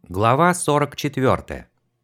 Глава 44.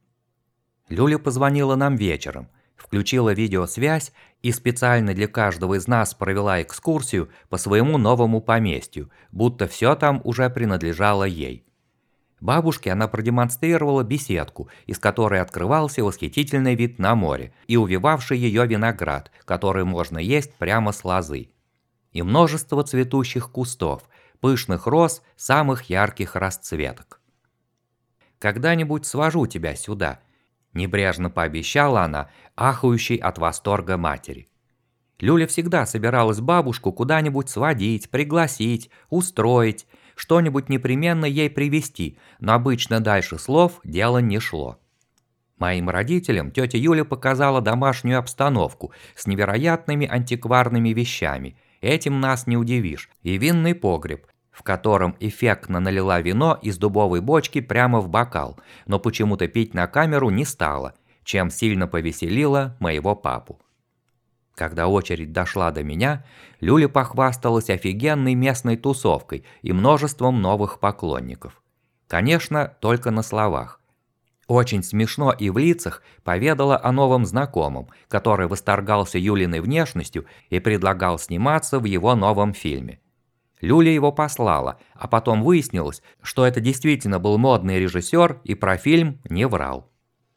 Люля позвонила нам вечером, включила видеосвязь и специально для каждого из нас провела экскурсию по своему новому поместью, будто все там уже принадлежало ей. Бабушке она продемонстрировала беседку, из которой открывался восхитительный вид на море и увивавший ее виноград, который можно есть прямо с лозы. И множество цветущих кустов, пышных роз самых ярких расцветок. «Когда-нибудь свожу тебя сюда», – небрежно пообещала она, ахающей от восторга матери. Люля всегда собиралась бабушку куда-нибудь сводить, пригласить, устроить, что-нибудь непременно ей привезти, но обычно дальше слов дело не шло. Моим родителям тетя Юля показала домашнюю обстановку с невероятными антикварными вещами, этим нас не удивишь, и винный погреб, в котором эффектно налила вино из дубовой бочки прямо в бокал, но почему-то пить на камеру не стала, чем сильно повеселила моего папу. Когда очередь дошла до меня, Люля похвасталась офигенной местной тусовкой и множеством новых поклонников. Конечно, только на словах. Очень смешно и в лицах поведала о новом знакомом, который восторгался Юлиной внешностью и предлагал сниматься в его новом фильме. Люля его послала, а потом выяснилось, что это действительно был модный режиссер и про фильм не врал.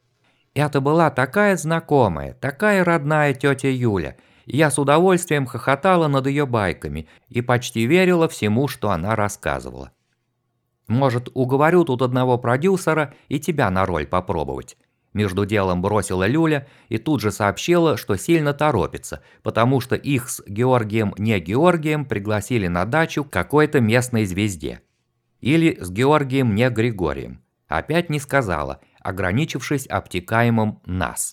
Это была такая знакомая, такая родная тетя Юля, и я с удовольствием хохотала над ее байками и почти верила всему, что она рассказывала. Может, уговорю тут одного продюсера и тебя на роль попробовать. Между делом бросила Люля и тут же сообщила, что сильно торопится, потому что их с Георгием не Георгием пригласили на дачу к какой-то местной звезде. Или с Георгием не Григорием. Опять не сказала, ограничившись обтекаемым «нас».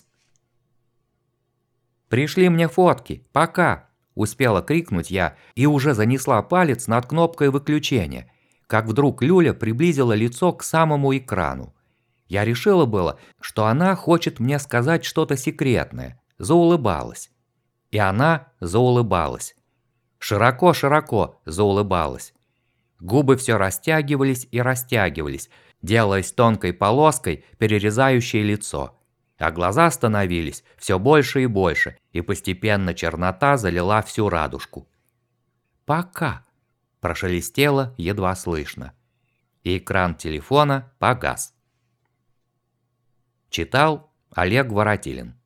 «Пришли мне фотки, пока!» – успела крикнуть я и уже занесла палец над кнопкой выключения, как вдруг Люля приблизила лицо к самому экрану. Я решила было, что она хочет мне сказать что-то секретное, заулыбалась. И она заулыбалась. Широко-широко заулыбалась. Губы все растягивались и растягивались, делаясь тонкой полоской, перерезающей лицо. А глаза становились все больше и больше, и постепенно чернота залила всю радужку. «Пока!» – прошелестело едва слышно. И экран телефона погас. Читал Олег Воротилин.